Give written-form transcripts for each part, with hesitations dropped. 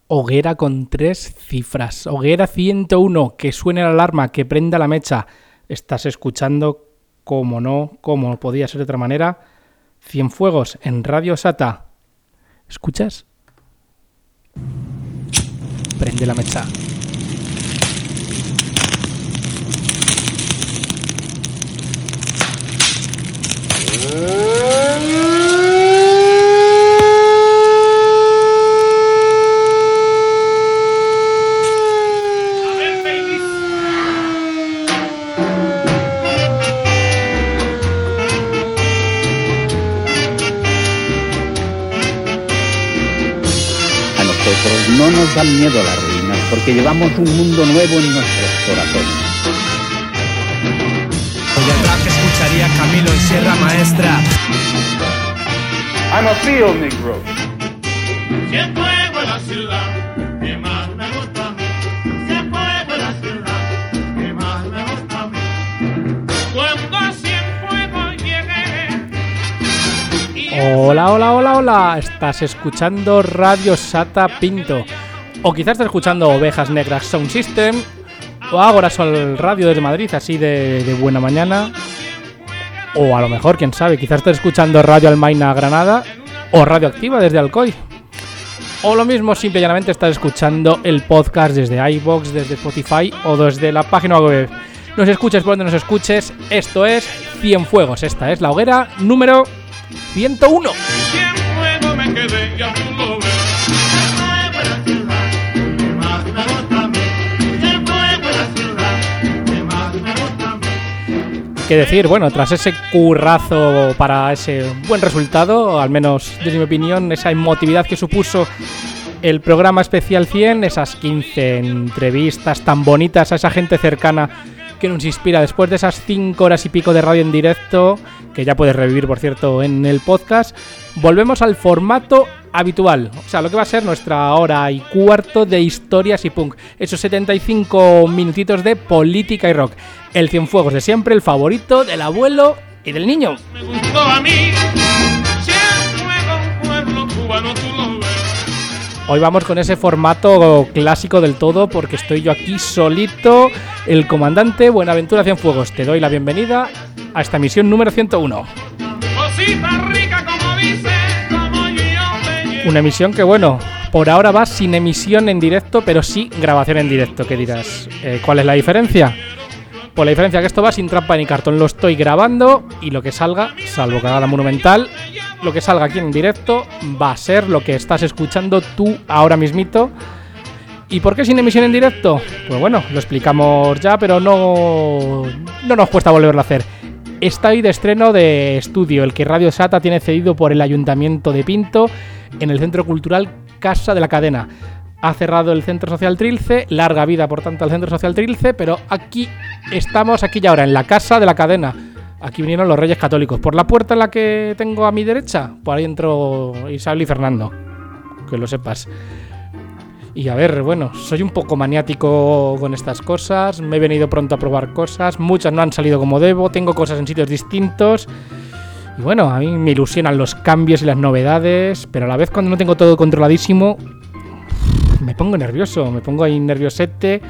Hoguera con 3 cifras. Hoguera 101, que suene la alarma, que prenda la mecha. Estás escuchando, como no podía ser de otra manera, Cienfuegos en Radio Sata. ¿Escuchas? Prende la mecha. No nos dan miedo las ruinas, porque llevamos un mundo nuevo en nuestros corazones. Hoy el rap que escucharía Camilo en Sierra Maestra. I'm a field negro. Cienfuegos en la ciudad, que más me gusta a mí. Cienfuegos en la ciudad, que más me gusta a mí. Cuando a Cienfuegos llegué. Hola. Estás escuchando Radio Sata Pinto. O quizás estás escuchando Ovejas Negras Sound System. O Ágora Sol Radio desde Madrid, así de buena mañana. O a lo mejor, quién sabe, quizás estás escuchando Radio Almaina Granada. O Radio Activa desde Alcoy. O lo mismo, simple y llanamente estás escuchando el podcast desde iVoox, desde Spotify o desde la página web. Nos escuches por donde nos escuches. Esto es Cienfuegos. Esta es la hoguera número 101. Cienfuegos me quedé, ya tú lo ves. Cienfuegos en la ciudad, que más me gusta a mí. Cienfuegos en la ciudad, que más me gusta a mí. ¿Qué decir? Bueno, tras ese currazo para ese buen resultado, al menos desde mi opinión, esa emotividad que supuso el programa especial 100, esas 15 entrevistas tan bonitas a esa gente cercana que nos inspira después de esas 5 horas y pico de radio en directo, que ya puedes revivir, por cierto, en el podcast, volvemos al formato habitual. O sea, lo que va a ser nuestra hora y cuarto de historias y punk. Esos 75 minutitos de política y rock. El Cienfuegos de siempre, el favorito del abuelo y del niño. Me gustó a mí. Cienfuegos, pueblo cubano, tú lo ves. Hoy vamos con ese formato clásico del todo, porque estoy yo aquí solito, el comandante Buenaventura Cienfuegos. Te doy la bienvenida a esta emisión número 101. Cosita rica como dice, como yo te. Una emisión que, bueno, por ahora va sin emisión en directo, pero sí grabación en directo. ¿Qué dirás? ¿Cuál es la diferencia? Pues la diferencia es que esto va sin trampa ni cartón. Lo estoy grabando y lo que salga, salvo que haga la Monumental, lo que salga aquí en directo va a ser lo que estás escuchando tú ahora mismito. ¿Y por qué sin emisión en directo? Pues bueno, lo explicamos ya, pero no nos cuesta volverlo a hacer. Está hoy de estreno de estudio, el que Radio Sata tiene cedido por el Ayuntamiento de Pinto en el Centro Cultural Casa de la Cadena. Ha cerrado el Centro Social Trilce, larga vida por tanto al Centro Social Trilce, pero aquí estamos, aquí y ahora, en la Casa de la Cadena. Aquí vinieron los Reyes Católicos. Por la puerta en la que tengo a mi derecha, por ahí entró Isabel y Fernando, que lo sepas. Y a ver, bueno, soy un poco maniático con estas cosas, me he venido pronto a probar cosas, muchas no han salido como debo, tengo cosas en sitios distintos. Y bueno, a mí me ilusionan los cambios y las novedades, pero a la vez cuando no tengo todo controladísimo, me pongo nervioso, me pongo ahí nerviosete,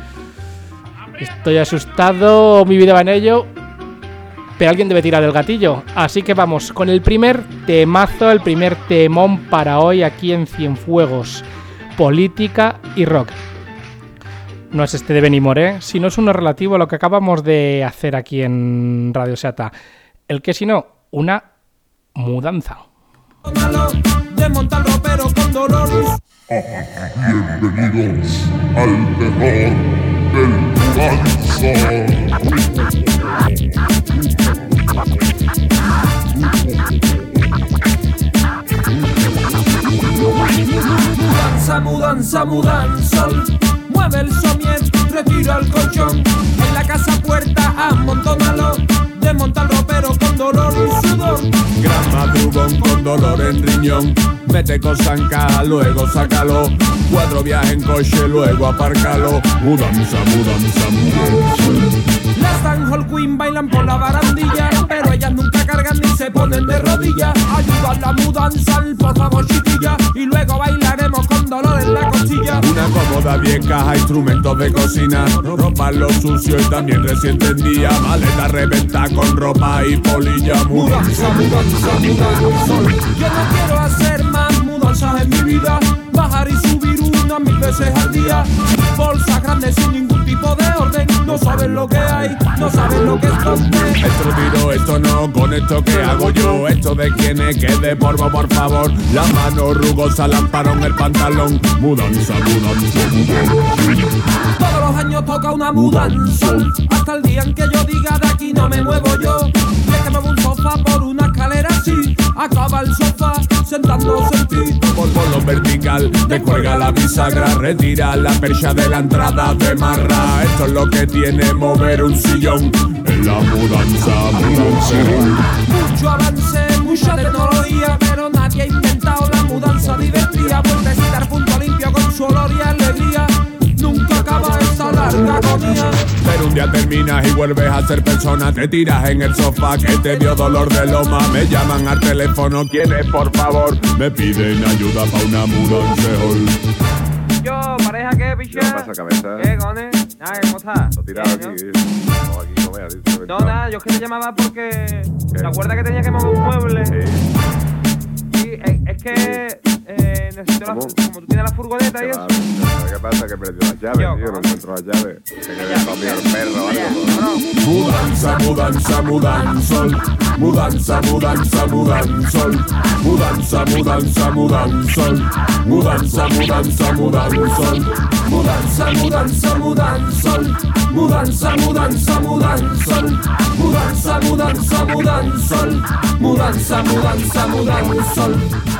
estoy asustado, mi vida va en ello, pero alguien debe tirar del gatillo. Así que vamos con el primer temazo, el primer temón para hoy aquí en Cienfuegos, política y rock. No es este de Benny Moré, sino es uno relativo a lo que acabamos de hacer aquí en Radio Sata. El que si no, una mudanza. Desmonta el ropero con dolor. Bienvenidos al terror del Mudanza, mueve el somier, retira el colchón, en la casa puerta amontónalo, desmonta el ropero con dolor y sudor. Gran madrugón con dolor en riñón, mete cosa en caja, luego sácalo, 4 viajes en coche, luego apárcalo, mudanza. Las Hall Queen bailan por la barandilla, pero ellas nunca cargan ni se ponen de rodillas. Ayuda a la mudanza, por favor chiquilla, y luego bailaremos con dolor en la costilla. moda vieja, instrumentos de cocina, ropa lo sucio y también recién tendía, maleta reventa con ropa y polilla. Mudanza, mudanza, mudanza. Yo no quiero hacer más mudanzas en mi vida, bajar y subir unas 1000 veces al día. Bolsas grandes sin ningún tipo de orden, no saben lo que hay, no saben lo que esconde. Esto tiro, esto no, con esto que hago yo, esto de quién es, que de polvo, por favor. La mano rugosa, lamparón, el pantalón. Mudanza, mudanza, mudanza. Todos los años toca una mudanza, hasta el día en que yo diga de aquí no me muevo yo. Y es que muevo un sofá por una escalera así, acaba el sofá sentándose en ti. Por lo vertical, descuelga la bisagra, retira la percha de la entrada de marra. Esto es lo que tiene mover un sillón en la mudanza, mudanza. Mucho avance, mucha tecnología, pero nadie ha inventado la mudanza divertida. Vuelve a estar punto limpio con su olor y alegría. Nunca acaba esta larga agonía. Pero un día terminas y vuelves a ser persona. Te tiras en el sofá que te dio dolor de loma. Me llaman al teléfono, ¿quién es, por favor? Me piden ayuda pa' una mudanza. Yo, pareja, ¿qué, picha? ¿Qué pasa, cabeza? ¿Qué, cojones? Nada, ¿cómo estás? Lo tirado aquí. No, aquí no veas. No, nada, yo es que te llamaba porque... ¿Te acuerdas que tenía que mover un mueble? Sí. Y es que necesito la... Como tú tienes la furgoneta y eso... ¿Qué pasa? Que perdió las llaves, tío. No encuentro las llaves. Que quedé comido el perro o algo. Mudanza, mudanza, mudanza. Mudanza, mudanza, mudanza. Mudanza, mudanza, mudanza. Mudanza, mudanza, mudanza. Mudanza, mudanza, mudanza. Mudanza, mudanza, mudanza. Mudanza, mudanza, mudanza. Mudanza, mudanza, mudanza.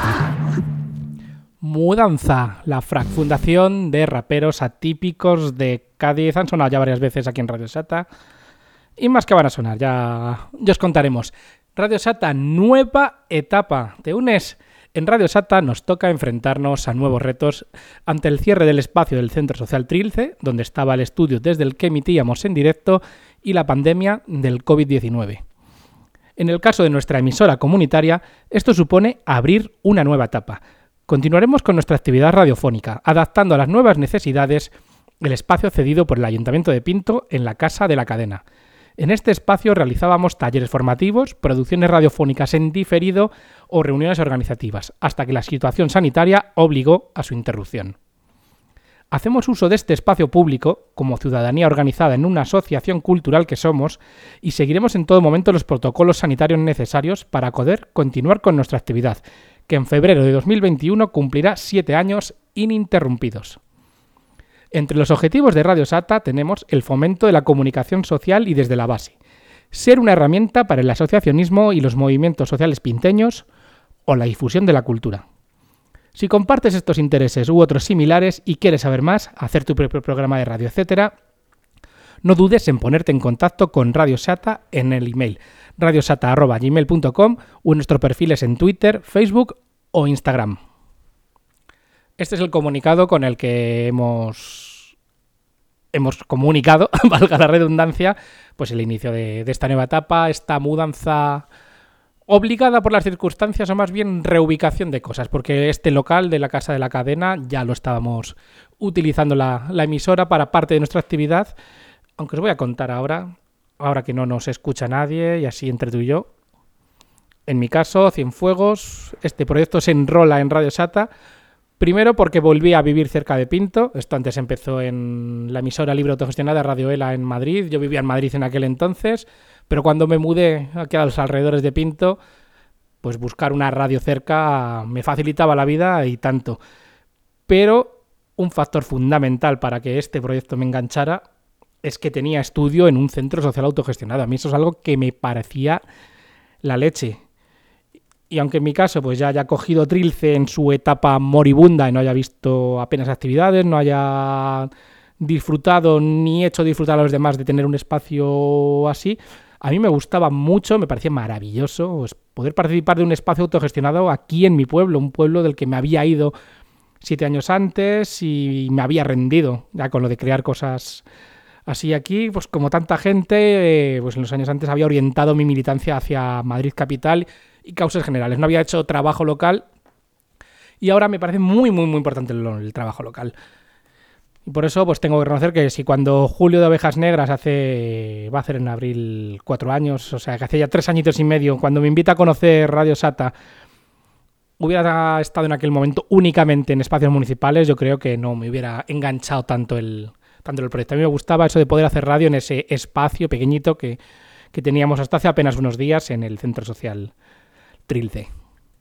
Mudanza, la fundación de raperos atípicos de Cádiz. Han sonado ya varias veces aquí en Radio Sata. Y más que van a sonar, ya os contaremos. Radio Sata, nueva etapa. ¿Te unes? En Radio Sata nos toca enfrentarnos a nuevos retos ante el cierre del espacio del Centro Social Trilce, donde estaba el estudio desde el que emitíamos en directo, y la pandemia del COVID-19. En el caso de nuestra emisora comunitaria, esto supone abrir una nueva etapa. Continuaremos con nuestra actividad radiofónica, adaptando a las nuevas necesidades el espacio cedido por el Ayuntamiento de Pinto en la Casa de la Cadena. En este espacio realizábamos talleres formativos, producciones radiofónicas en diferido o reuniones organizativas, hasta que la situación sanitaria obligó a su interrupción. Hacemos uso de este espacio público como ciudadanía organizada en una asociación cultural que somos y seguiremos en todo momento los protocolos sanitarios necesarios para poder continuar con nuestra actividad, que en febrero de 2021 cumplirá 7 años ininterrumpidos. Entre los objetivos de Radio Sata tenemos el fomento de la comunicación social y desde la base, ser una herramienta para el asociacionismo y los movimientos sociales pinteños o la difusión de la cultura. Si compartes estos intereses u otros similares y quieres saber más, hacer tu propio programa de radio, etc., no dudes en ponerte en contacto con Radio Sata en el email radiosata@gmail.com o en nuestros perfiles en Twitter, Facebook o Instagram. Este es el comunicado con el que hemos comunicado, valga la redundancia, pues el inicio de esta nueva etapa, esta mudanza obligada por las circunstancias o más bien reubicación de cosas, porque este local de la Casa de la Cadena ya lo estábamos utilizando la emisora para parte de nuestra actividad, aunque os voy a contar ahora que no nos escucha nadie y así entre tú y yo. En mi caso, Cienfuegos, este proyecto se enrola en Radio Sata, primero porque volví a vivir cerca de Pinto. Esto antes empezó en la emisora libre autogestionada Radio Ela en Madrid. Yo vivía en Madrid en aquel entonces, pero cuando me mudé aquí a los alrededores de Pinto, pues buscar una radio cerca me facilitaba la vida y tanto. Pero un factor fundamental para que este proyecto me enganchara es que tenía estudio en un centro social autogestionado. A mí eso es algo que me parecía la leche. Y aunque en mi caso pues ya haya cogido Trilce en su etapa moribunda y no haya visto apenas actividades, no haya disfrutado ni hecho disfrutar a los demás de tener un espacio así, a mí me gustaba mucho, me parecía maravilloso pues, poder participar de un espacio autogestionado aquí en mi pueblo, un pueblo del que me había ido 7 años antes y me había rendido ya con lo de crear cosas así aquí, pues como tanta gente, pues en los años antes había orientado mi militancia hacia Madrid capital y causas generales. No había hecho trabajo local y ahora me parece muy, muy, muy importante el trabajo local. Y por eso pues tengo que reconocer que si cuando Julio de Ovejas Negras va a hacer en abril 4 años, o sea que hace ya 3 añitos y medio, cuando me invita a conocer Radio Sata, hubiera estado en aquel momento únicamente en espacios municipales, yo creo que no me hubiera enganchado tanto el proyecto. A mí me gustaba eso de poder hacer radio en ese espacio pequeñito que teníamos hasta hace apenas unos días en el Centro Social Trilce.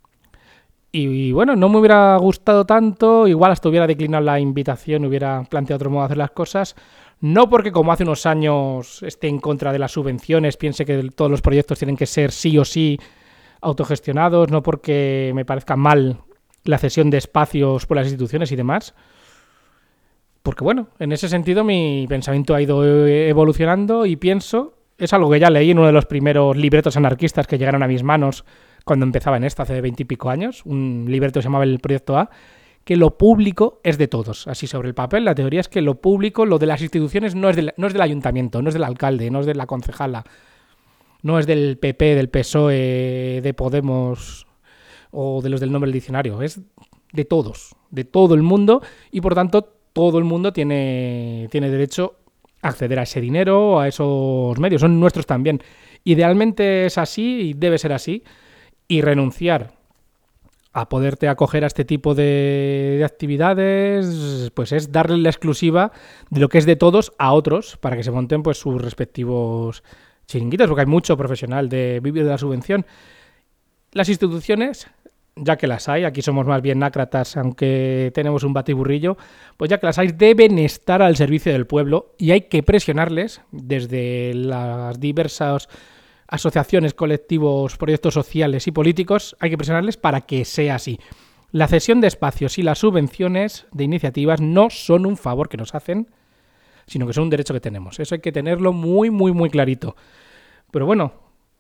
Y bueno, no me hubiera gustado tanto, igual hasta hubiera declinado la invitación, hubiera planteado otro modo de hacer las cosas, no porque como hace unos años esté en contra de las subvenciones, piense que todos los proyectos tienen que ser sí o sí autogestionados, no porque me parezca mal la cesión de espacios por las instituciones y demás, porque bueno, en ese sentido mi pensamiento ha ido evolucionando y pienso, es algo que ya leí en uno de los primeros libretos anarquistas que llegaron a mis manos cuando empezaba en esto, hace 20 y pico años, un libreto que se llamaba El Proyecto A, que lo público es de todos. Así sobre el papel, la teoría es que lo público, lo de las instituciones, no es del ayuntamiento, no es del alcalde, no es de la concejala, no es del PP, del PSOE, de Podemos o de los del nombre del diccionario, es de todos, de todo el mundo, y por tanto todo el mundo tiene derecho a acceder a ese dinero, a esos medios, son nuestros también. Idealmente es así y debe ser así. Y renunciar a poderte acoger a este tipo de actividades, pues es darle la exclusiva de lo que es de todos a otros para que se monten pues sus respectivos chiringuitos, porque hay mucho profesional de vivir de la subvención. Las instituciones, ya que las hay, aquí somos más bien nácratas, aunque tenemos un batiburrillo, pues ya que las hay, deben estar al servicio del pueblo y hay que presionarles desde las diversas asociaciones, colectivos, proyectos sociales y políticos, hay que presionarles para que sea así. La cesión de espacios y las subvenciones de iniciativas no son un favor que nos hacen, sino que son un derecho que tenemos. Eso hay que tenerlo muy, muy, muy clarito. Pero bueno,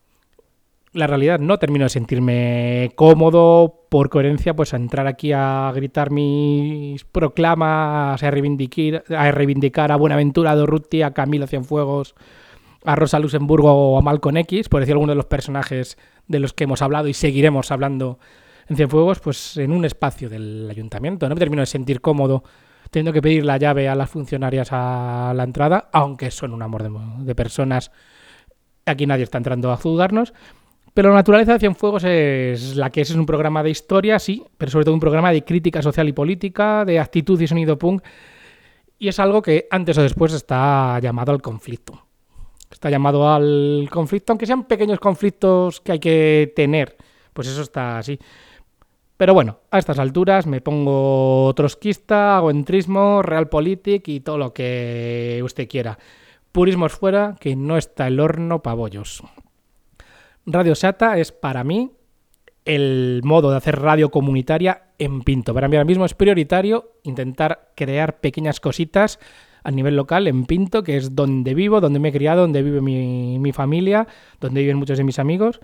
la realidad, no termino de sentirme cómodo, por coherencia, pues a entrar aquí a gritar mis proclamas, a reivindicar a Buenaventura Durruti, a Camilo Cienfuegos, a Rosa Luxemburgo o a Malcolm X, por decir alguno de los personajes de los que hemos hablado y seguiremos hablando en Cienfuegos, pues en un espacio del ayuntamiento. No me termino de sentir cómodo teniendo que pedir la llave a las funcionarias a la entrada, aunque son un amor de personas. Aquí nadie está entrando a juzgarnos, pero la naturaleza de Cienfuegos es la que es un programa de historia, sí, pero sobre todo un programa de crítica social y política, de actitud y sonido punk, y es algo que antes o después está llamado al conflicto. Está llamado al conflicto, aunque sean pequeños conflictos que hay que tener, pues eso está así. Pero bueno, a estas alturas me pongo trotskista, hago entrismo, realpolitik y todo lo que usted quiera. Purismos fuera, que no está el horno pa' bollos. Radio Sata es para mí el modo de hacer radio comunitaria en Pinto. Para mí ahora mismo es prioritario intentar crear pequeñas cositas a nivel local en Pinto, que es donde vivo, donde me he criado, donde vive mi familia, donde viven muchos de mis amigos.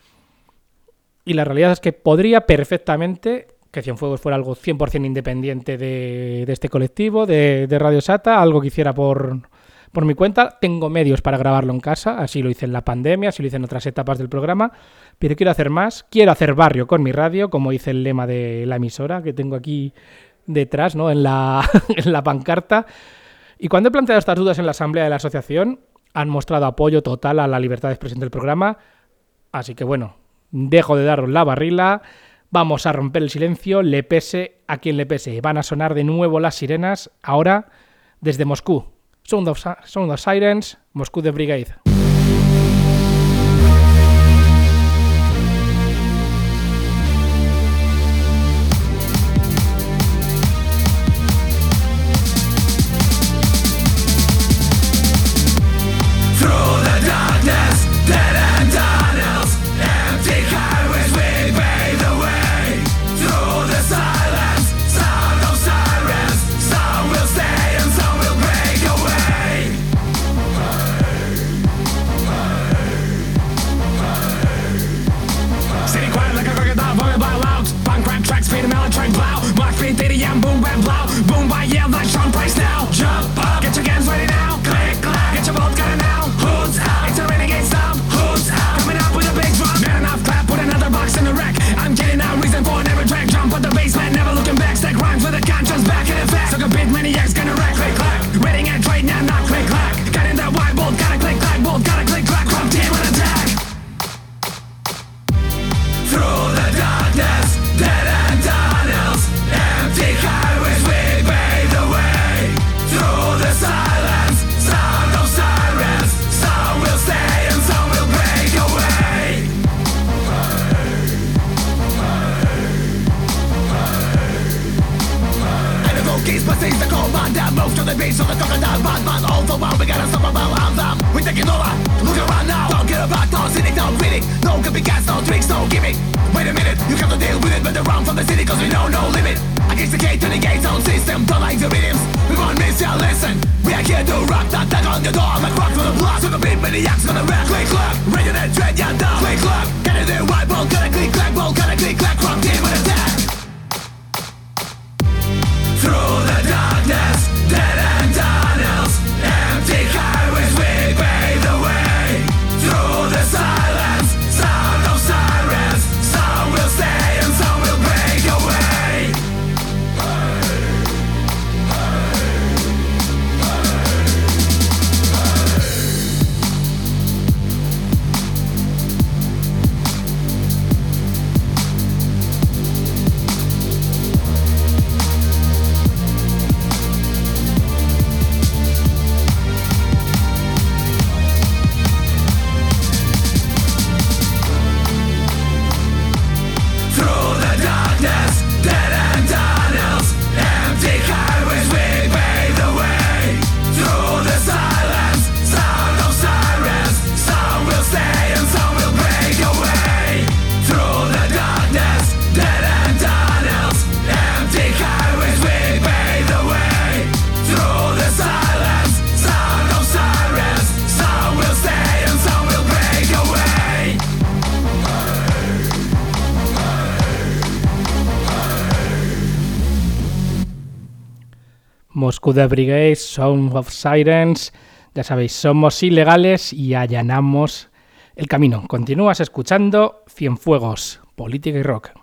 Y la realidad es que podría perfectamente que Cienfuegos fuera algo 100% independiente de este colectivo, de Radio Sata, algo que hiciera por mi cuenta. Tengo medios para grabarlo en casa, así lo hice en la pandemia, así lo hice en otras etapas del programa, pero quiero hacer más, quiero hacer barrio con mi radio, como dice el lema de la emisora, que tengo aquí detrás, ¿no? en la pancarta. Y cuando he planteado estas dudas en la asamblea de la asociación, han mostrado apoyo total a la libertad de expresión del programa. Así que bueno, dejo de daros la barrila, vamos a romper el silencio, le pese a quien le pese. Van a sonar de nuevo las sirenas, ahora desde Moscú. Sound of Sirens, Moscú de Brigade. Jump on the basement, never looking back. Stack rhymes with a conscience back in effect. Took a big maniac's gonna wreck. man that moves to the beats of the crocodile. Batman, all the while we gotta stop about anthem. We taking over, look around now. Don't care about no cynic, no reading. No copycats, no tricks, no gimmick. Wait a minute, you have to deal with it, but run from the city cause we know no limit. Against the gate to the gate zone system, don't like the rhythms. We won't miss your lesson. We are here to rock, that tag on your door. Like rock for the block, so the beat maniacs gonna wreck. Click clack, radio net dread, yeah down. Click clack, get in there, white ball, gotta click clack, ball, gotta click clack, rock team with attack. Through the darkness, dead end tunnels, empty highways, we pave the way. Through the silence, sound of sirens, some will stay and some will break away. Moscú de Brigade, Sound of Sirens. Ya sabéis, somos ilegales y allanamos el camino. Continúas escuchando Cienfuegos, política y rock.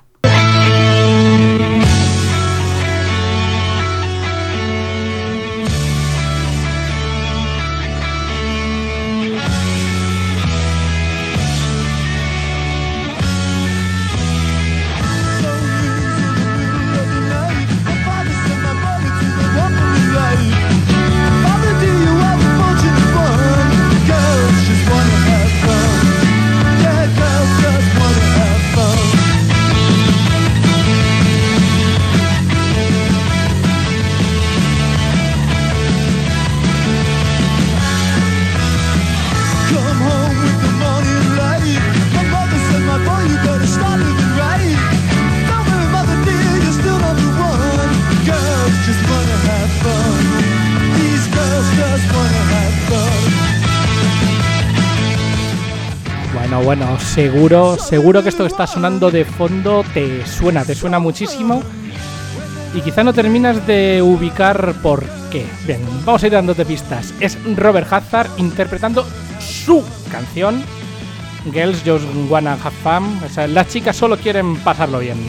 Bueno, seguro que esto que está sonando de fondo te suena muchísimo y quizá no terminas de ubicar por qué. Bien, vamos a ir dándote pistas. Es Robert Hazard interpretando su canción Girls Just Wanna Have Fun. O sea, las chicas solo quieren pasarlo bien.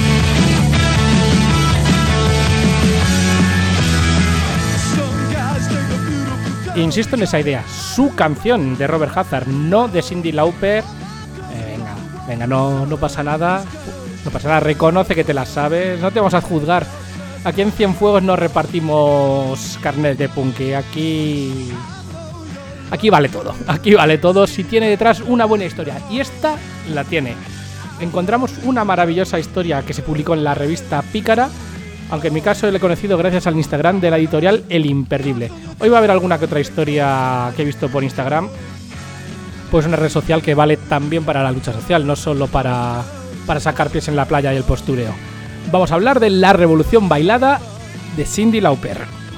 Insisto en esa idea, su canción de Robert Hazard, no de Cyndi Lauper. Venga, no pasa nada. No pasa nada, reconoce que te la sabes. No te vamos a juzgar. Aquí en Cienfuegos no repartimos carnet de punky. Aquí vale todo. Aquí vale todo si tiene detrás una buena historia. Y esta la tiene. Encontramos una maravillosa historia que se publicó en la revista Pícara, aunque en mi caso le he conocido gracias al Instagram de la editorial El Imperdible. Hoy va a haber alguna que otra historia que he visto por Instagram, pues una red social que vale también para la lucha social, no solo para sacar pies en la playa y el postureo. Vamos a hablar de La Revolución Bailada de Cyndi Lauper.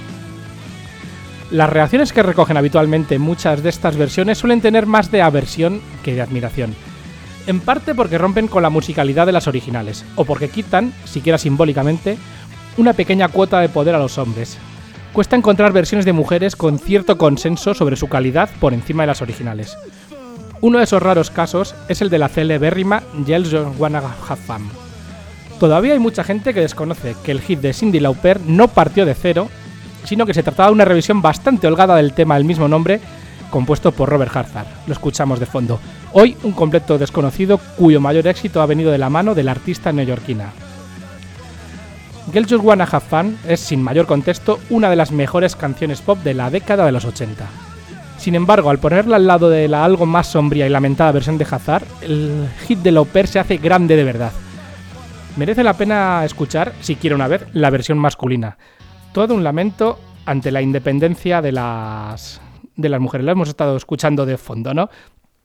Las reacciones que recogen habitualmente muchas de estas versiones suelen tener más de aversión que de admiración. En parte porque rompen con la musicalidad de las originales, o porque quitan, siquiera simbólicamente, una pequeña cuota de poder a los hombres. Cuesta encontrar versiones de mujeres con cierto consenso sobre su calidad por encima de las originales. Uno de esos raros casos es el de la celebérrima Girls Just Wanna Have Fun. Todavía hay mucha gente que desconoce que el hit de Cyndi Lauper no partió de cero, sino que se trataba de una revisión bastante holgada del tema del mismo nombre, compuesto por Robert Hazard. Lo escuchamos de fondo. Hoy un completo desconocido cuyo mayor éxito ha venido de la mano de la artista neoyorquina. Girls Just Wanna Have Fun es, sin mayor contexto, una de las mejores canciones pop de la década de los 80. Sin embargo, al ponerla al lado de la algo más sombría y lamentada versión de Hazard, el hit de Lauper se hace grande de verdad. Merece la pena escuchar, siquiera una vez, la versión masculina. Todo un lamento ante la independencia de las mujeres. Lo hemos estado escuchando de fondo, ¿no?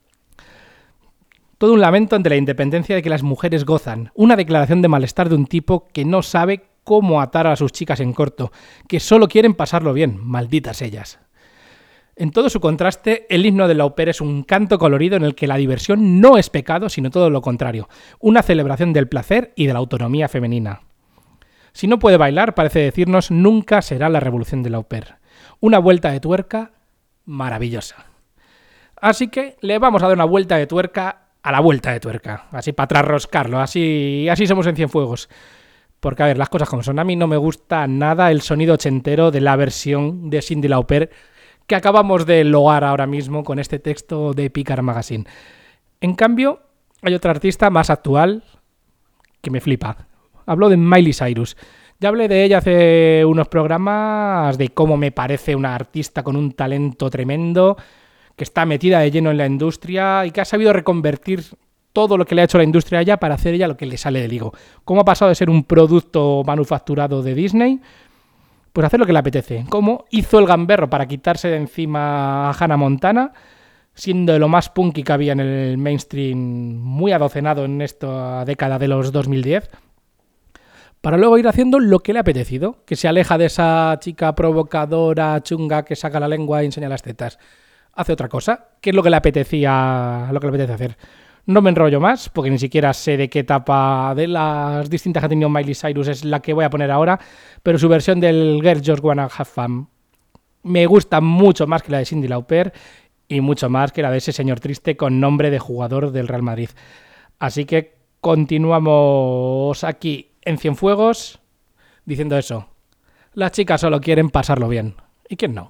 Todo un lamento ante la independencia de que las mujeres gozan. Una declaración de malestar de un tipo que no sabe cómo atar a sus chicas en corto, que solo quieren pasarlo bien, malditas ellas. En todo su contraste, el himno del au pair es un canto colorido en el que la diversión no es pecado, sino todo lo contrario, una celebración del placer y de la autonomía femenina. Si no puede bailar, parece decirnos, nunca será la revolución del au pair. Una vuelta de tuerca maravillosa. Así que le vamos a dar una vuelta de tuerca a la vuelta de tuerca, así para trasroscarlo, así somos en Cienfuegos. Porque, a ver, las cosas como son. A mí no me gusta nada el sonido ochentero de la versión de Cyndi Lauper que acabamos de logar ahora mismo con este texto de Picar Magazine. En cambio, hay otra artista más actual que me flipa. Hablo de Miley Cyrus. Ya hablé de ella hace unos programas, de cómo me parece una artista con un talento tremendo, que está metida de lleno en la industria y que ha sabido reconvertir todo lo que le ha hecho la industria a ella para hacer ella lo que le sale del higo. ¿Cómo ha pasado de ser un producto manufacturado de Disney? Pues hacer lo que le apetece. ¿Cómo hizo el gamberro para quitarse de encima a Hannah Montana, siendo de lo más punky que había en el mainstream, muy adocenado en esta década de los 2010? Para luego ir haciendo lo que le ha apetecido, que se aleja de esa chica provocadora, chunga, que saca la lengua y enseña las tetas. Hace otra cosa, que es lo que le apetece hacer. No me enrollo más, porque ni siquiera sé de qué etapa de las distintas que ha tenido Miley Cyrus es la que voy a poner ahora, pero su versión del Girls Just Wanna Have Fun me gusta mucho más que la de Cyndi Lauper y mucho más que la de ese señor triste con nombre de jugador del Real Madrid. Así que continuamos aquí en Cienfuegos diciendo eso. Las chicas solo quieren pasarlo bien. ¿Y quién no?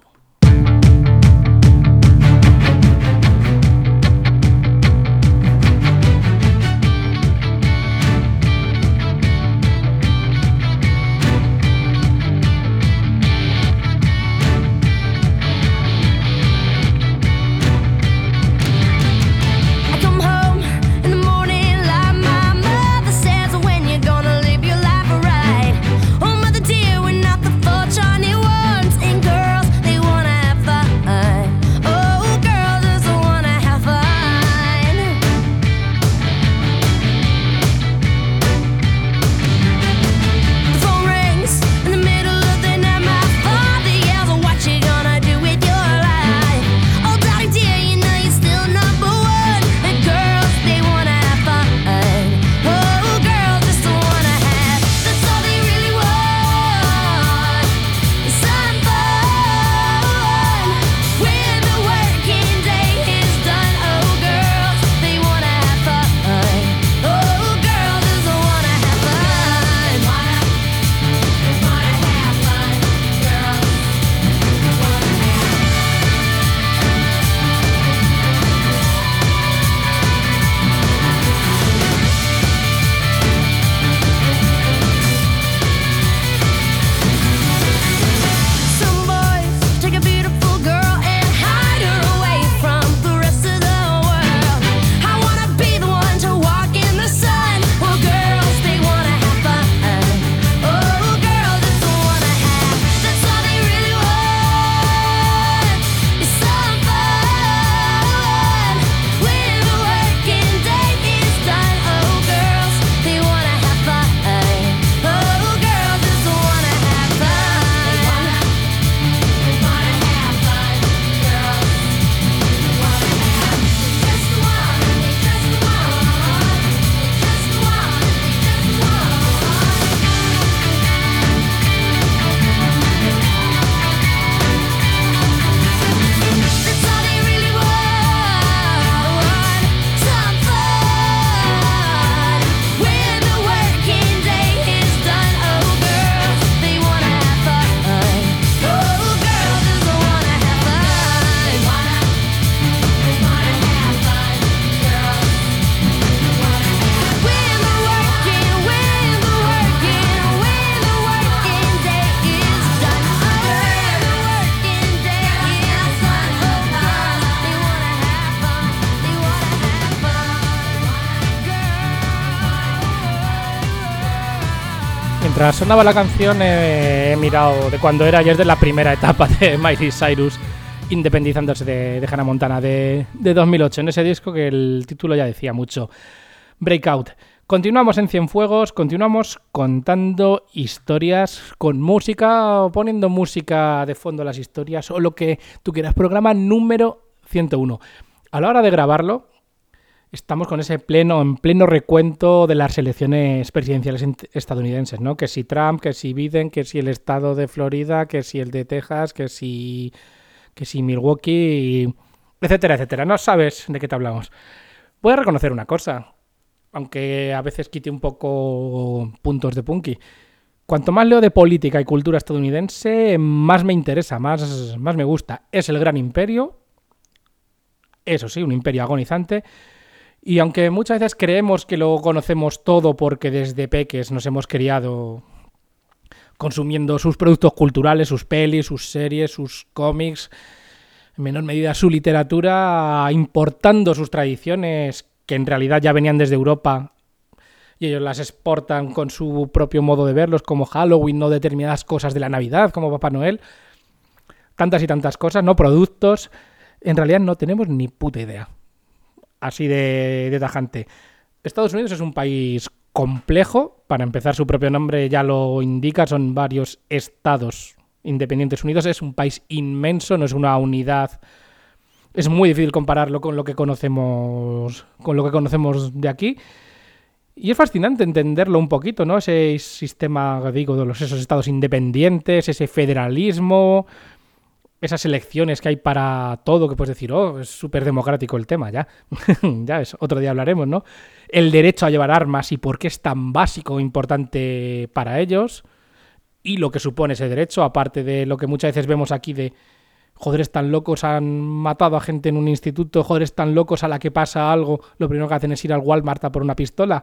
They mientras sonaba la canción he mirado de cuando era, y es de la primera etapa de Miley Cyrus independizándose de Hannah Montana de 2008, en ese disco que el título ya decía mucho. Breakout. Continuamos en Cienfuegos, continuamos contando historias con música, o poniendo música de fondo a las historias, o lo que tú quieras. Programa número 101. A la hora de grabarlo, estamos con ese en pleno recuento de las elecciones presidenciales estadounidenses, ¿no? Que si Trump, que si Biden, que si el estado de Florida, que si el de Texas, que si Milwaukee, etcétera, etcétera. No sabes de qué te hablamos. Voy a reconocer una cosa, aunque a veces quite un poco puntos de punky. Cuanto más leo de política y cultura estadounidense, más me interesa, más me gusta. Es el gran imperio, eso sí, un imperio agonizante. Y aunque muchas veces creemos que lo conocemos todo porque desde peques nos hemos criado consumiendo sus productos culturales, sus pelis, sus series, sus cómics, en menor medida su literatura, importando sus tradiciones que en realidad ya venían desde Europa y ellos las exportan con su propio modo de verlos, como Halloween, no determinadas cosas de la Navidad, como Papá Noel, tantas y tantas cosas, no productos, en realidad no tenemos ni puta idea. Así de tajante. Estados Unidos es un país complejo. Para empezar, su propio nombre ya lo indica. Son varios estados independientes unidos. Es un país inmenso, no es una unidad. Es muy difícil compararlo con lo que conocemos de aquí. Y es fascinante entenderlo un poquito, ¿no? Ese sistema, digo, de esos estados independientes, ese federalismo, esas elecciones que hay para todo, que puedes decir, es súper democrático el tema, ya. Ya es, otro día hablaremos, ¿no? El derecho a llevar armas y por qué es tan básico e importante para ellos, y lo que supone ese derecho, aparte de lo que muchas veces vemos aquí de, joder, están locos, han matado a gente en un instituto, joder, están locos, a la que pasa algo, lo primero que hacen es ir al Walmart a por una pistola.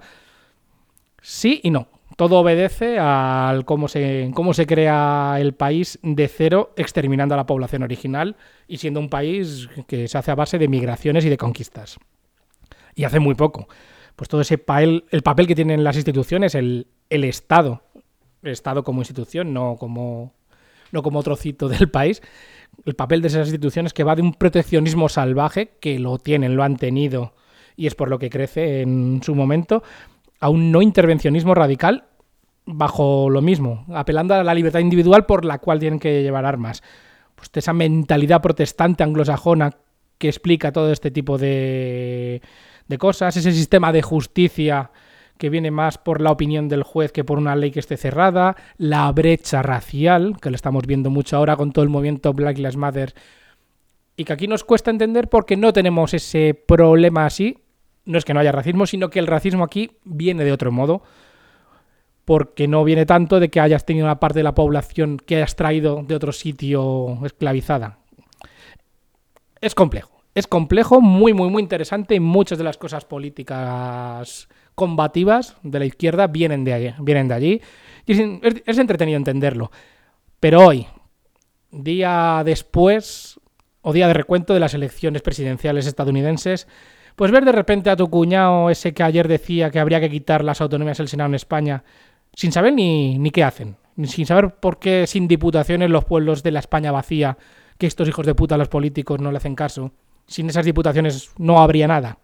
Sí y no. Todo obedece al cómo se crea el país de cero, exterminando a la población original y siendo un país que se hace a base de migraciones y de conquistas. Y hace muy poco. Pues todo ese el papel que tienen las instituciones, el Estado como institución, no como trocito del país, el papel de esas instituciones que va de un proteccionismo salvaje, que lo han tenido, y es por lo que crece en su momento, a un no intervencionismo radical bajo lo mismo, apelando a la libertad individual por la cual tienen que llevar armas. Pues esa mentalidad protestante anglosajona que explica todo este tipo de cosas, ese sistema de justicia que viene más por la opinión del juez que por una ley que esté cerrada, la brecha racial, que lo estamos viendo mucho ahora con todo el movimiento Black Lives Matter, y que aquí nos cuesta entender porque no tenemos ese problema así. No es que no haya racismo, sino que el racismo aquí viene de otro modo, porque no viene tanto de que hayas tenido una parte de la población que hayas traído de otro sitio esclavizada. Es complejo, muy, muy, muy interesante, y muchas de las cosas políticas combativas de la izquierda vienen de allí, y es entretenido entenderlo. Pero hoy, día después, o día de recuento de las elecciones presidenciales estadounidenses, pues ver de repente a tu cuñado ese que ayer decía que habría que quitar las autonomías del Senado en España, sin saber ni qué hacen, sin saber por qué sin diputaciones los pueblos de la España vacía, que estos hijos de puta, los políticos, no le hacen caso. Sin esas diputaciones no habría nada.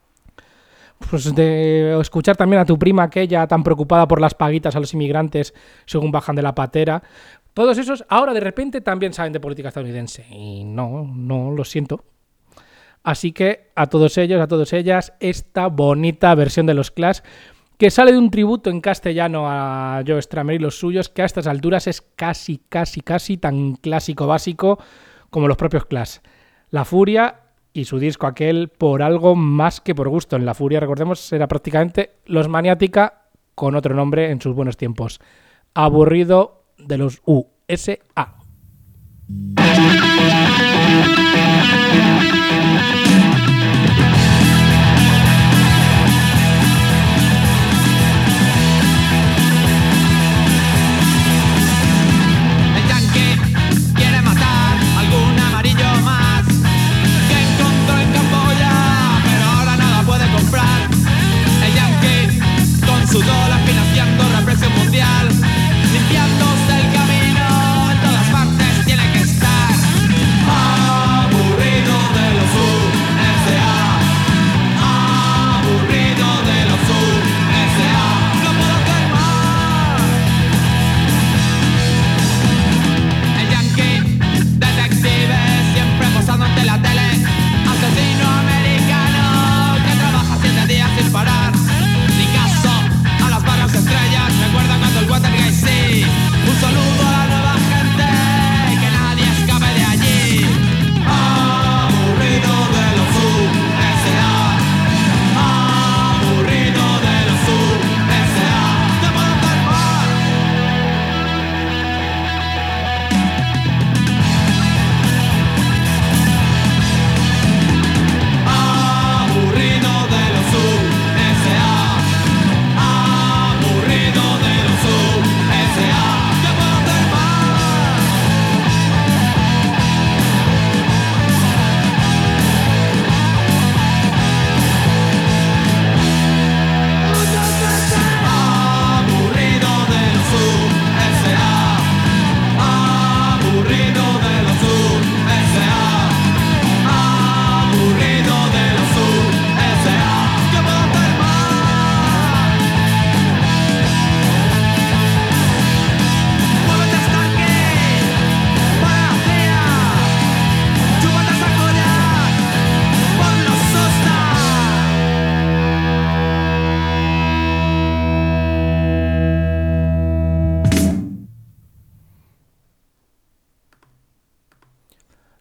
Pues de escuchar también a tu prima aquella tan preocupada por las paguitas a los inmigrantes según bajan de la patera. Todos esos ahora de repente también saben de política estadounidense. Y no, lo siento. Así que a todos ellos, a todas ellas, esta bonita versión de los Clash, que sale de un tributo en castellano a Joe Strummer y los suyos, que a estas alturas es casi tan clásico básico como los propios Clash. La Furia y su disco aquel Por algo más que por gusto. En La Furia, recordemos, era prácticamente Los Maniática con otro nombre en sus buenos tiempos. Aburrido de los USA. Su dólar financiando represión mundial.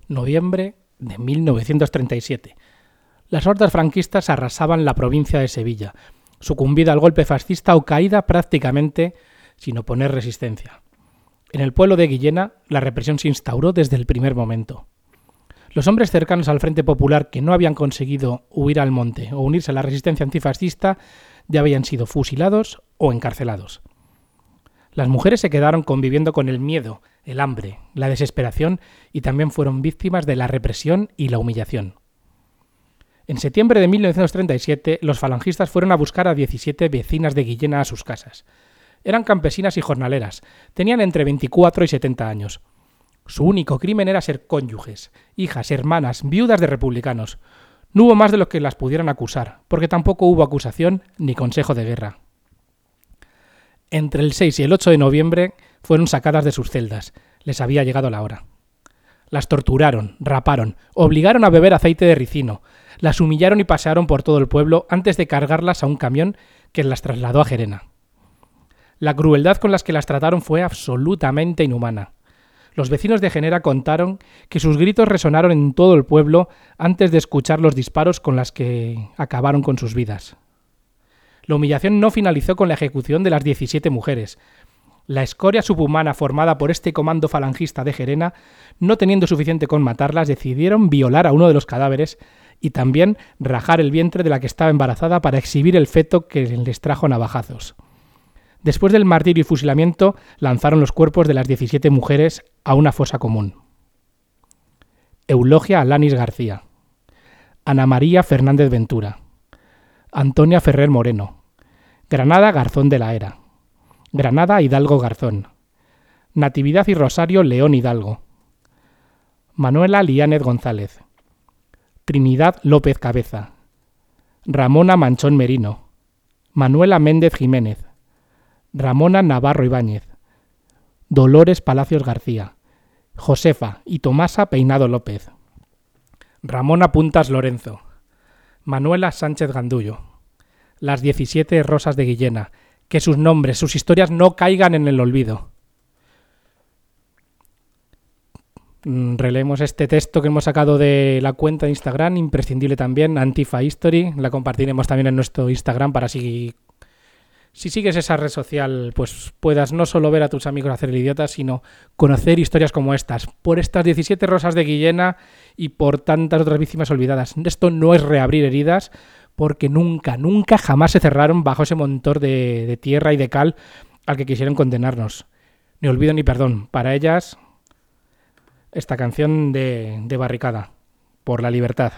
noviembre de 1937. Las hordas franquistas arrasaban la provincia de Sevilla, sucumbida al golpe fascista o caída prácticamente sin oponer resistencia. En el pueblo de Guillena, la represión se instauró desde el primer momento. Los hombres cercanos al Frente Popular que no habían conseguido huir al monte o unirse a la resistencia antifascista ya habían sido fusilados o encarcelados. Las mujeres se quedaron conviviendo con el miedo, el hambre, la desesperación y también fueron víctimas de la represión y la humillación. En septiembre de 1937, los falangistas fueron a buscar a 17 vecinas de Guillena a sus casas. Eran campesinas y jornaleras, tenían entre 24 y 70 años. Su único crimen era ser cónyuges, hijas, hermanas, viudas de republicanos. No hubo más de lo que las pudieran acusar, porque tampoco hubo acusación ni consejo de guerra. Entre el 6 y el 8 de noviembre fueron sacadas de sus celdas. Les había llegado la hora. Las torturaron, raparon, obligaron a beber aceite de ricino, las humillaron y pasearon por todo el pueblo antes de cargarlas a un camión que las trasladó a Gerena. La crueldad con las que las trataron fue absolutamente inhumana. Los vecinos de Gerena contaron que sus gritos resonaron en todo el pueblo antes de escuchar los disparos con los que acabaron con sus vidas. La humillación no finalizó con la ejecución de las 17 mujeres. La escoria subhumana formada por este comando falangista de Gerena, no teniendo suficiente con matarlas, decidieron violar a uno de los cadáveres y también rajar el vientre de la que estaba embarazada para exhibir el feto que les trajo navajazos. Después del martirio y fusilamiento, lanzaron los cuerpos de las 17 mujeres a una fosa común. Eulogia Alanis García, Ana María Fernández Ventura, Antonia Ferrer Moreno, Granada Garzón de la Era, Granada Hidalgo Garzón, Natividad y Rosario León Hidalgo, Manuela Liánez González, Trinidad López Cabeza, Ramona Manchón Merino, Manuela Méndez Jiménez, Ramona Navarro Ibáñez, Dolores Palacios García, Josefa y Tomasa Peinado López, Ramona Puntas Lorenzo, Manuela Sánchez Gandullo, las 17 Rosas de Guillena, que sus nombres, sus historias no caigan en el olvido. Releemos este texto que hemos sacado de la cuenta de Instagram, imprescindible también, Antifa History, la compartiremos también en nuestro Instagram para si sigues esa red social, pues puedas no solo ver a tus amigos hacer el idiota, sino conocer historias como estas, por estas 17 Rosas de Guillena y por tantas otras víctimas olvidadas. Esto no es reabrir heridas, porque nunca, jamás se cerraron bajo ese montón de tierra y de cal al que quisieron condenarnos. Ni olvido ni perdón. Para ellas, esta canción de Barricada, por la libertad.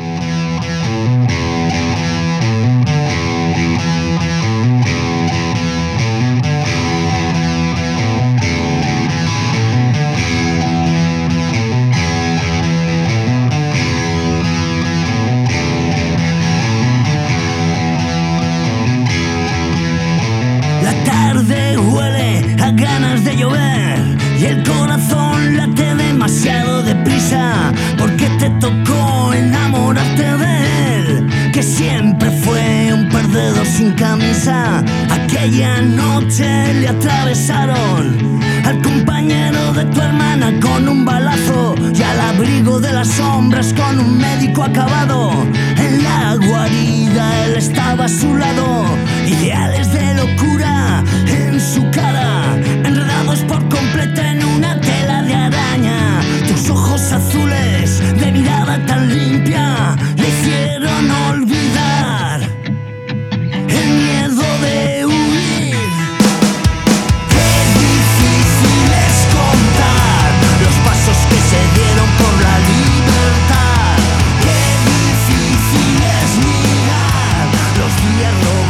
Ganas de llover y el corazón late demasiado deprisa porque te tocó enamorarte de él, que siempre fue un perdedor sin camisa. Aquella noche le atravesaron al compañero de tu hermana con un balazo y al abrigo de las sombras con un médico acabado. En la guarida él estaba a su lado, ideales de locura en su cara, enredados por completo en una tela de araña. Tus ojos azules de mirada tan limpia le hicieron olvidar el miedo de huir. Qué difícil es contar los pasos que se dieron por la libertad. Qué difícil es mirar los días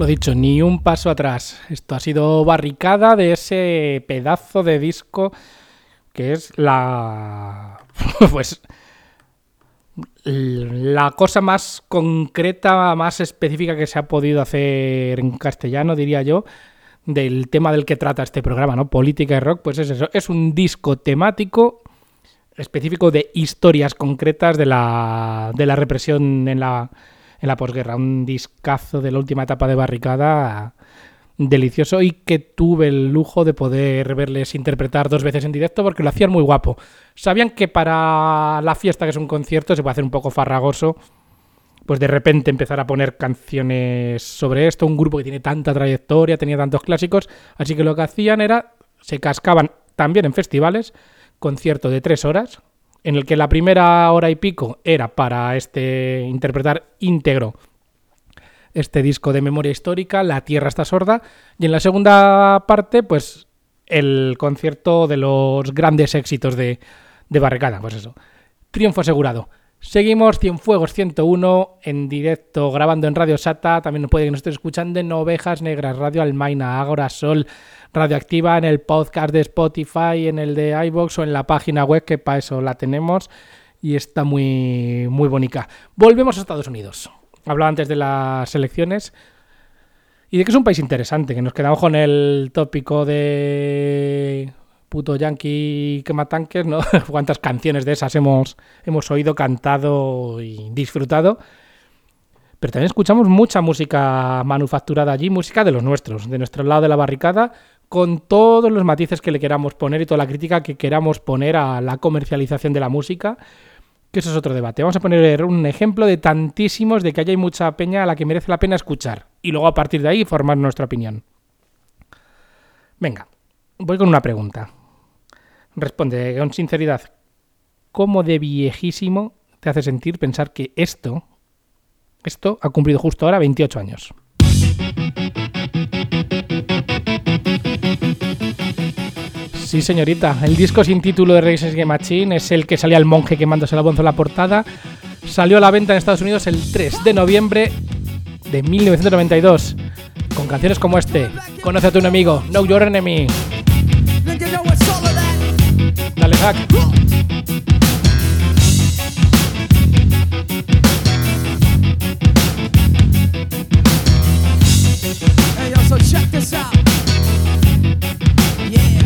Lo dicho, ni un paso atrás. Esto ha sido Barricada, de ese pedazo de disco que es pues la cosa más concreta, más específica que se ha podido hacer en castellano, diría yo, del tema del que trata este programa, ¿no? Política y rock, pues es eso. Es un disco temático específico de historias concretas de la represión en la posguerra. Un discazo de la última etapa de Barricada, delicioso, y que tuve el lujo de poder verles interpretar 2 veces en directo porque lo hacían muy guapo. Sabían que para la fiesta, que es un concierto, se puede hacer un poco farragoso, pues de repente empezar a poner canciones sobre esto. Un grupo que tiene tanta trayectoria, tenía tantos clásicos, así que lo que hacían era, se cascaban también en festivales, concierto de 3 horas, en el que la primera hora y pico era para interpretar íntegro este disco de memoria histórica, La Tierra está sorda, y en la segunda parte, pues el concierto de los grandes éxitos de Barricada, pues eso, triunfo asegurado. Seguimos, Cienfuegos 101 en directo, grabando en Radio Sata. También puede que nos estés escuchando en Ovejas Negras, Radio Almaina, Ágora Sol, Radioactiva, en el podcast de Spotify, en el de iVoox o en la página web, que para eso la tenemos y está muy, muy bonita. Volvemos a Estados Unidos. Hablaba antes de las elecciones y de que es un país interesante, que nos quedamos con el tópico de puto yankee quema tanques, ¿no? Cuántas canciones de esas hemos oído, cantado y disfrutado. Pero también escuchamos mucha música manufacturada allí, música de los nuestros, de nuestro lado de la barricada, con todos los matices que le queramos poner y toda la crítica que queramos poner a la comercialización de la música, que eso es otro debate. Vamos a poner un ejemplo de tantísimos, de que allá hay mucha peña a la que merece la pena escuchar, y luego a partir de ahí formar nuestra opinión. Venga, voy con una pregunta. Responde con sinceridad. ¿Cómo de viejísimo te hace sentir pensar que esto ha cumplido justo ahora 28 años? Sí, señorita. El disco sin título de Rage Against the Machine es el que salía el monje quemándose la bonza en la portada. Salió a la venta en Estados Unidos el 3 de noviembre de 1992. Con canciones como Conoce a tu enemigo, Know Your Enemy. Dale, Hack. Hey, yo, so check this out. Yeah.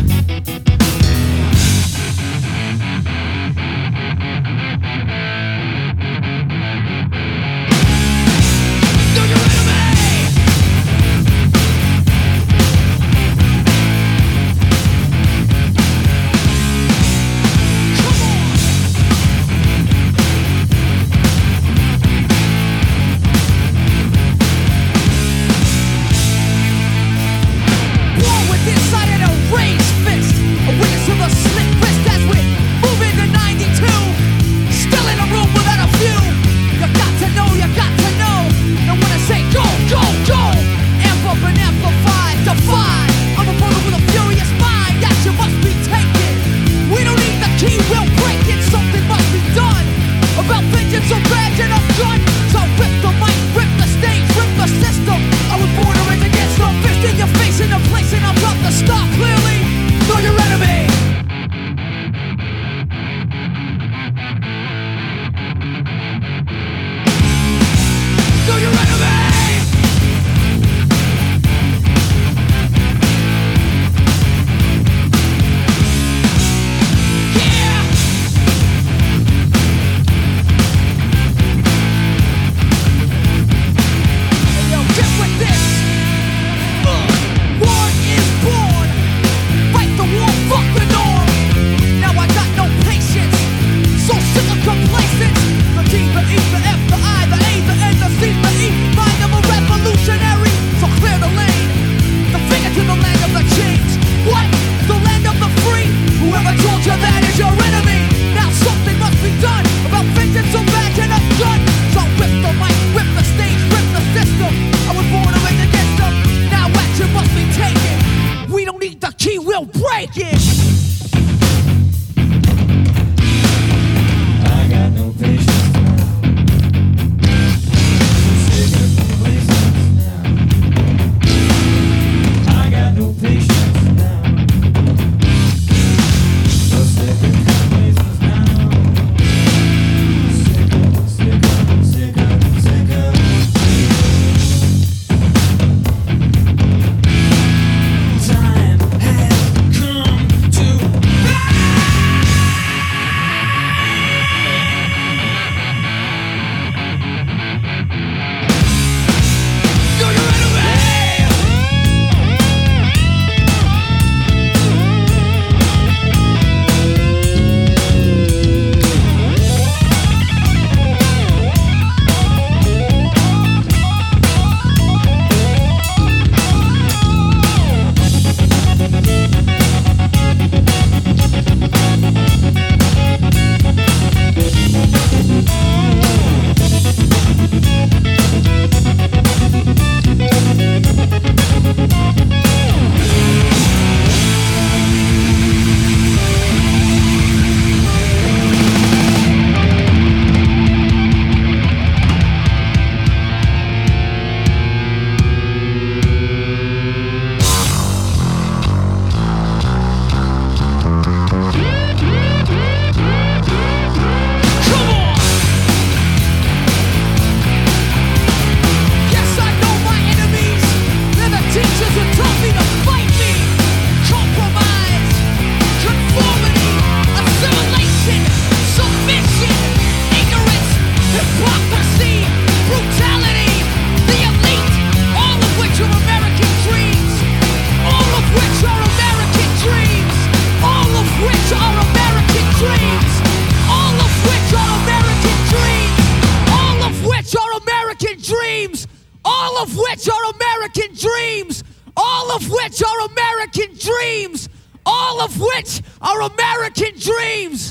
all of which are American dreams, all of which are American dreams, all of which are American dreams.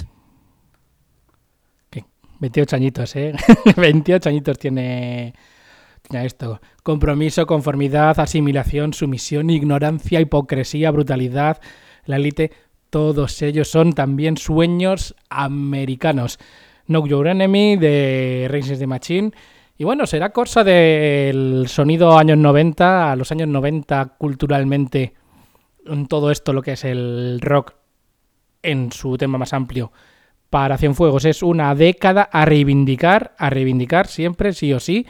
28 añitos, 28 añitos tiene esto. Compromiso, conformidad, asimilación, sumisión, ignorancia, hipocresía, brutalidad, la élite, todos ellos son también sueños americanos. Know Your Enemy, de Rage Against the Machine. Y bueno, será cosa del sonido años 90, a los años 90 culturalmente, en todo esto, lo que es el rock en su tema más amplio. Para Cienfuegos es una década a reivindicar siempre, sí o sí.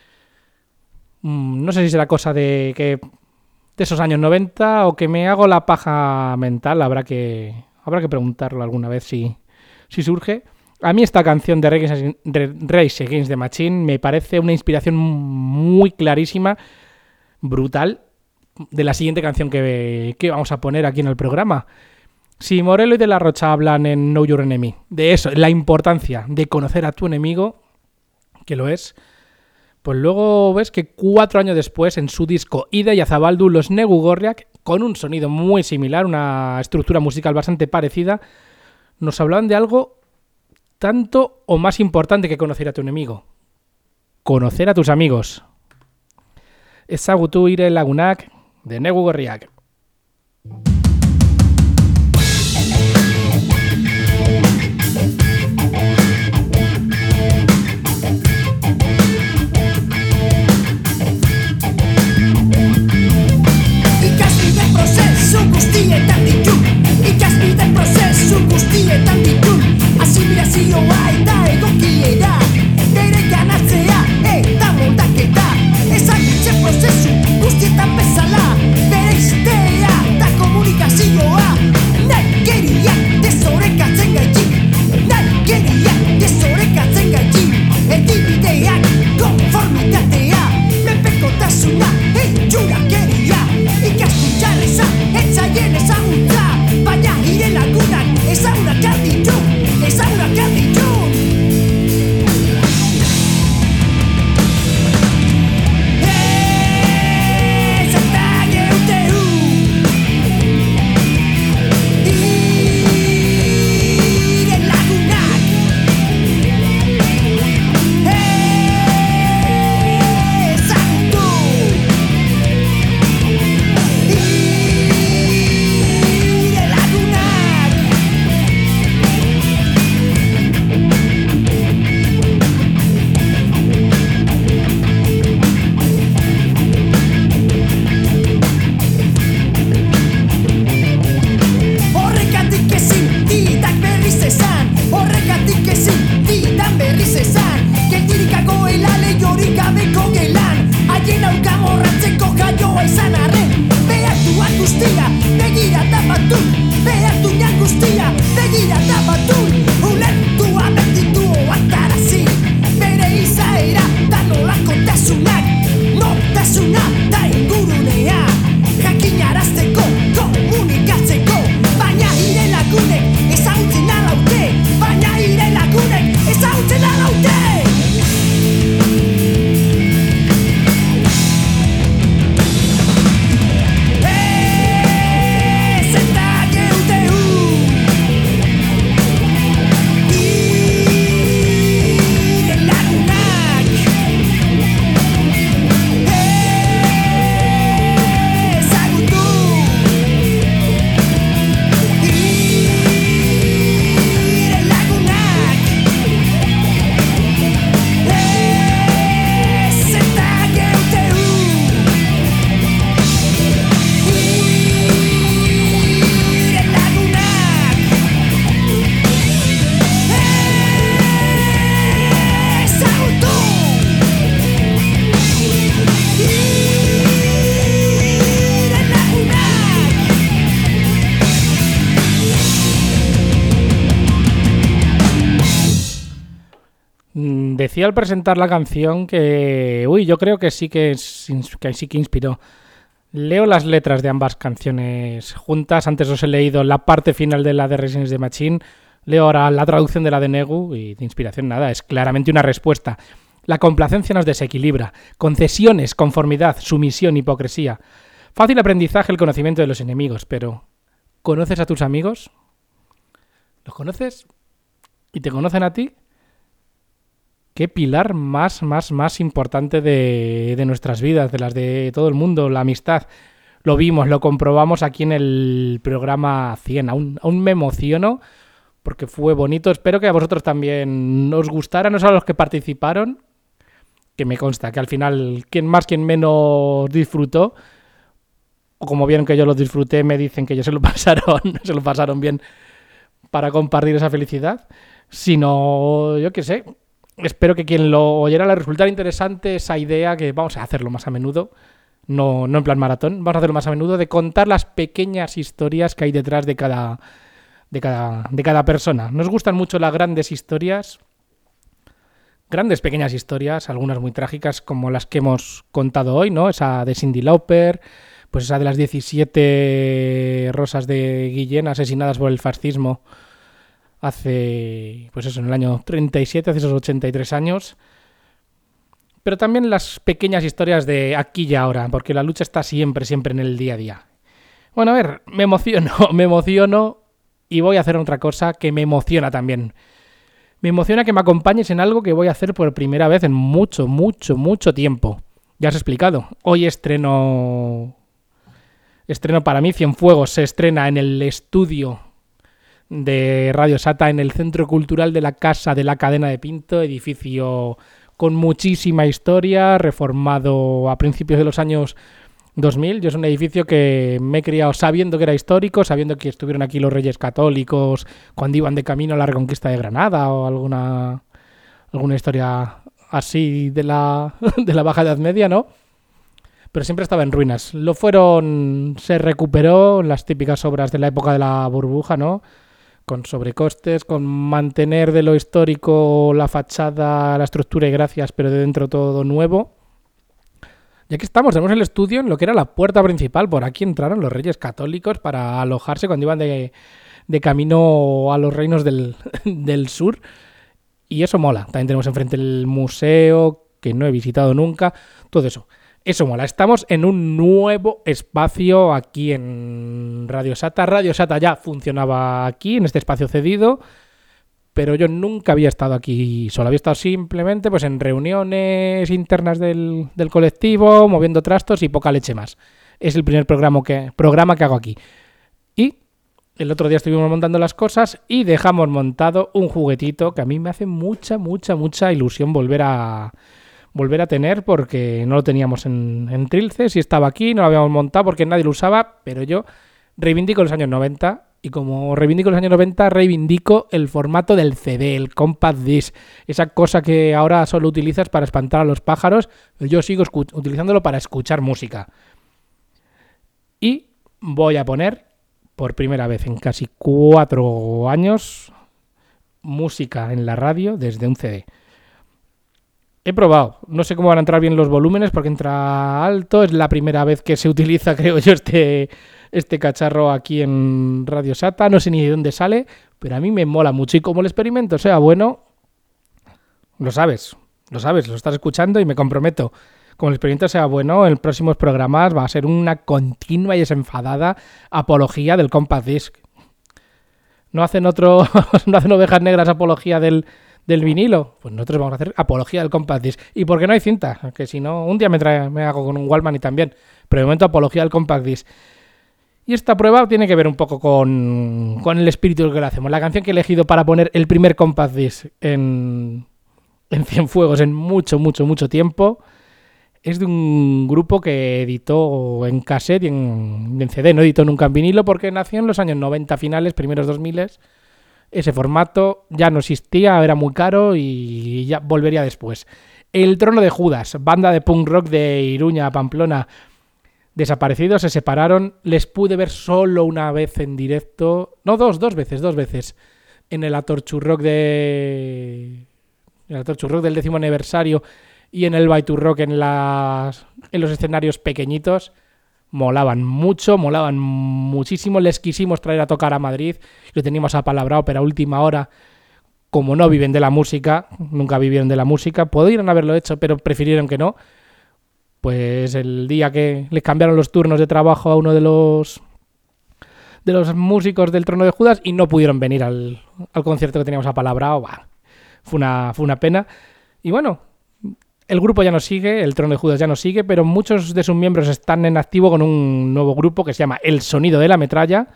No sé si será cosa de esos años 90 o que me hago la paja mental. Habrá que preguntarlo alguna vez si surge. A mí esta canción de Rage Against the Machine me parece una inspiración muy clarísima, brutal, de la siguiente canción que vamos a poner aquí en el programa. Si Morello y De la Rocha hablan en Know Your Enemy de eso, la importancia de conocer a tu enemigo, que lo es, pues luego ves que 4 años después, en su disco Ida y Azabaldu, los Negu Gorriak, con un sonido muy similar, una estructura musical bastante parecida, nos hablaban de algo tanto o más importante que conocer a tu enemigo. Conocer a tus amigos. Ezagutu ire lagunak de Negu Gorriak. Prozesu guztietan ditu, ikasbide prozesu guztietan ditu, asimilazioa eta egokiera, nire ganatzea eta moldaketa, ezagutzen prozesu guztietan bezala, bere iztea eta komunikazioa, nahikeriak desorekatzen gaitik, nahikeriak desorekatzen gaitik, edibideak konformitatea, menpekotasuna, itxurakeria, ikaskuntxarreza, etzaien ezagutza, baina hire lagunak ezagunak arditu, ezagunak arditu. Decía al presentar la canción que, yo creo que sí que inspiró. Leo las letras de ambas canciones juntas. Antes os he leído la parte final de la de Rage Against the Machine. Leo ahora la traducción de la de Negu y de inspiración nada. Es claramente una respuesta. La complacencia nos desequilibra. Concesiones, conformidad, sumisión, hipocresía. Fácil aprendizaje el conocimiento de los enemigos, pero ¿conoces a tus amigos? ¿Los conoces? ¿Y te conocen a ti? ¿Qué pilar más importante de nuestras vidas, de las de todo el mundo? La amistad. Lo vimos, lo comprobamos aquí en el programa 100. Aún me emociono porque fue bonito. Espero que a vosotros también os gustara, no solo a los que participaron, que me consta que al final quien más, quien menos disfrutó, o como vieron que yo lo disfruté, me dicen que ellos se lo pasaron bien para compartir esa felicidad. Sino, yo qué sé, espero que quien lo oyera le resultara interesante esa idea, que vamos a hacerlo más a menudo, no en plan maratón, vamos a hacerlo más a menudo, de contar las pequeñas historias que hay detrás de cada persona. Nos gustan mucho las grandes historias, grandes pequeñas historias, algunas muy trágicas como las que hemos contado hoy, ¿no? Esa de Cyndi Lauper, pues esa de las 17 rosas de Guillén asesinadas por el fascismo hace, pues eso, en el año 37, hace esos 83 años. Pero también las pequeñas historias de aquí y ahora, porque la lucha está siempre en el día a día. Bueno, a ver, me emociono y voy a hacer otra cosa que me emociona también. Me emociona que me acompañes en algo que voy a hacer por primera vez en mucho tiempo. Ya os he explicado. Hoy estreno para mí Cienfuegos. Se estrena en el estudio de Radio Sata, en el Centro Cultural de la Casa de la Cadena de Pinto, edificio con muchísima historia, reformado a principios de los años 2000. Yo es un edificio que me he criado sabiendo que era histórico, sabiendo que estuvieron aquí los Reyes Católicos cuando iban de camino a la Reconquista de Granada o alguna historia así de la Baja Edad Media, ¿no? Pero siempre estaba en ruinas. Se recuperó las típicas obras de la época de la burbuja, ¿no? Con sobrecostes, con mantener de lo histórico la fachada, la estructura y gracias, pero de dentro todo nuevo. Y aquí tenemos el estudio en lo que era la puerta principal. Por aquí entraron los Reyes Católicos para alojarse cuando iban de camino a los reinos del sur. Y eso mola. También tenemos enfrente el museo, que no he visitado nunca. Todo eso. Eso mola. Estamos en un nuevo espacio aquí en Radio Sata. Radio Sata ya funcionaba aquí, en este espacio cedido, pero yo nunca había estado aquí solo. Había estado simplemente pues en reuniones internas del colectivo, moviendo trastos y poca leche más. Es el primer programa que hago aquí. Y el otro día estuvimos montando las cosas y dejamos montado un juguetito que a mí me hace mucha ilusión volver a tener, porque no lo teníamos en Trilce. Si estaba aquí, no lo habíamos montado porque nadie lo usaba, pero yo reivindico los años 90, y como reivindico los años 90, reivindico el formato del CD, el Compact Disc, esa cosa que ahora solo utilizas para espantar a los pájaros, pero yo sigo utilizándolo para escuchar música. Y voy a poner, por primera vez en casi 4 años, música en la radio desde un CD. He probado, no sé cómo van a entrar bien los volúmenes porque entra alto, es la primera vez que se utiliza, creo yo, este cacharro aquí en Radio Sata, no sé ni de dónde sale, pero a mí me mola mucho y como el experimento sea bueno, lo sabes, lo estás escuchando y me comprometo, como el experimento sea bueno, en próximos programas va a ser una continua y desenfadada apología del Compact Disc. No hacen Ovejas Negras apología del vinilo, pues nosotros vamos a hacer apología del Compact Disc. ¿Y por qué no hay cinta? Que si no, un día me hago con un Walkman y también. Pero de momento apología del Compact Disc. Y esta prueba tiene que ver un poco con el espíritu del que lo hacemos. La canción que he elegido para poner el primer Compact Disc en Cienfuegos en mucho tiempo es de un grupo que editó en cassette y en CD. No editó nunca en vinilo porque nació en los años 90 finales, primeros 2000. Ese formato ya no existía, era muy caro y ya volvería después. El Trono de Judas, banda de punk rock de Iruña, Pamplona, desaparecidos, se separaron. Les pude ver solo una vez en directo, no, dos veces, en el Atorchurrock del 10º aniversario y en el By to Rock en los escenarios pequeñitos. Molaban muchísimo, les quisimos traer a tocar a Madrid, lo teníamos apalabrado, pero a última hora como no viven de la música, nunca vivieron de la música, podrían haberlo hecho, pero prefirieron que no. Pues el día que les cambiaron los turnos de trabajo a uno de los músicos del Trono de Judas y no pudieron venir al concierto que teníamos apalabrado, fue una pena. Y bueno, el grupo ya no sigue, el Trono de Judas ya no sigue, pero muchos de sus miembros están en activo con un nuevo grupo que se llama El Sonido de la Metralla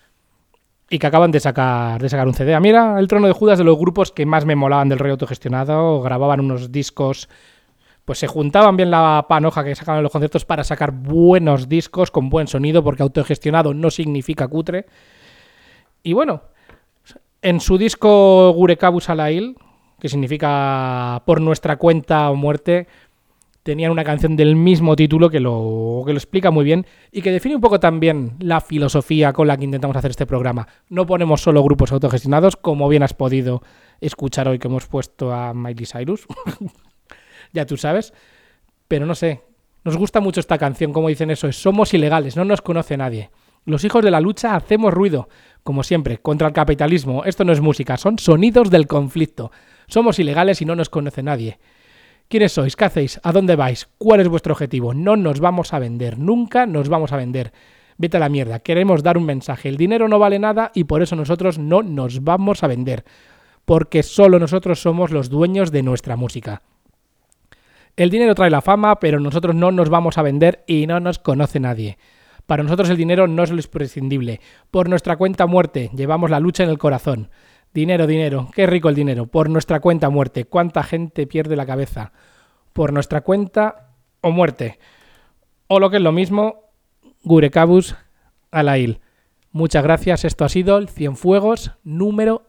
y que acaban de sacar un CD. A mí era el Trono de Judas de los grupos que más me molaban del rollo autogestionado, grababan unos discos, pues se juntaban bien la panoja que sacaban en los conciertos para sacar buenos discos con buen sonido, porque autogestionado no significa cutre. Y bueno, en su disco Gurekabus Alail, que significa por nuestra cuenta o muerte, tenían una canción del mismo título que lo explica muy bien y que define un poco también la filosofía con la que intentamos hacer este programa. No ponemos solo grupos autogestionados, como bien has podido escuchar hoy que hemos puesto a Miley Cyrus. Ya tú sabes, pero no sé, nos gusta mucho esta canción, como dicen eso, somos ilegales, no nos conoce nadie. Los hijos de la lucha hacemos ruido, como siempre, contra el capitalismo. Esto no es música, son sonidos del conflicto. Somos ilegales y no nos conoce nadie. ¿Quiénes sois? ¿Qué hacéis? ¿A dónde vais? ¿Cuál es vuestro objetivo? No nos vamos a vender, nunca nos vamos a vender. Vete a la mierda, queremos dar un mensaje. El dinero no vale nada y por eso nosotros no nos vamos a vender, porque solo nosotros somos los dueños de nuestra música. El dinero trae la fama, pero nosotros no nos vamos a vender y no nos conoce nadie. Para nosotros el dinero no es lo imprescindible. Por nuestra cuenta muerte, llevamos la lucha en el corazón. Dinero, dinero, qué rico el dinero. Por nuestra cuenta muerte, cuánta gente pierde la cabeza. Por nuestra cuenta o muerte. O lo que es lo mismo, Gurekabus Alail. Muchas gracias, esto ha sido el Cienfuegos número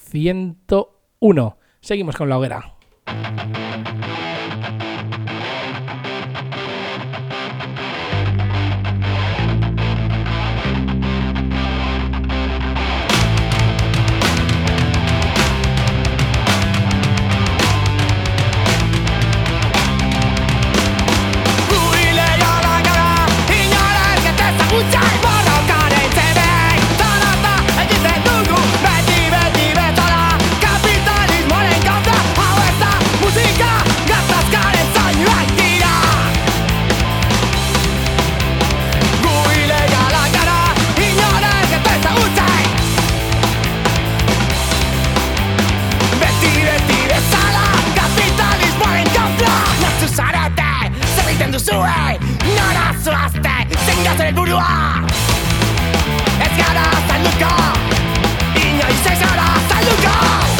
101. Seguimos con la hoguera. Nora zoazte, zengatzen burua Ez gara zaluko Inoiz ez gara zaluko